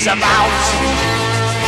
about.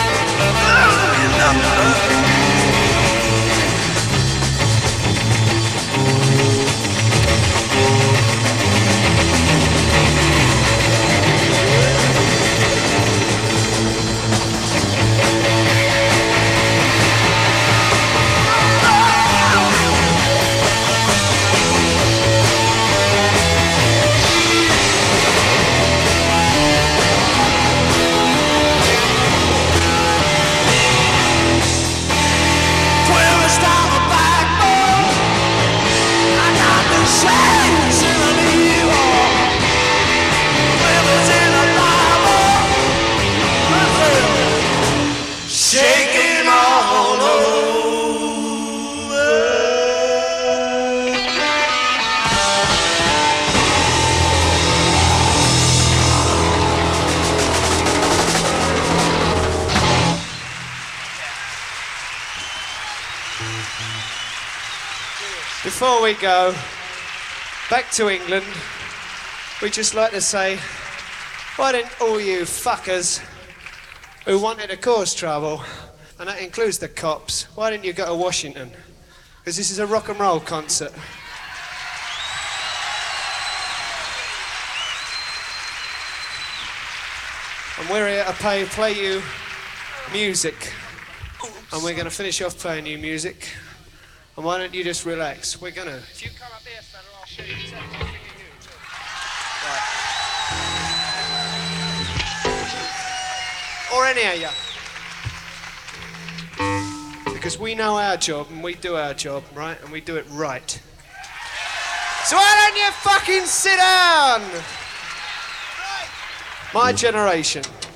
Before we go back to England, we'd just like to say, why didn't all you fuckers who wanted to cause trouble, and that includes the cops, why didn't you go to Washington? Because this is a rock and roll concert. And we're here to play you music. And we're going to finish off playing you music. And why don't you just relax? We're gonna. If you come up here, fella, I'll show you exactly what you do. Right. Or any of you. Because we know our job and we do our job, right? And we do it right. So why don't you fucking sit down? My generation.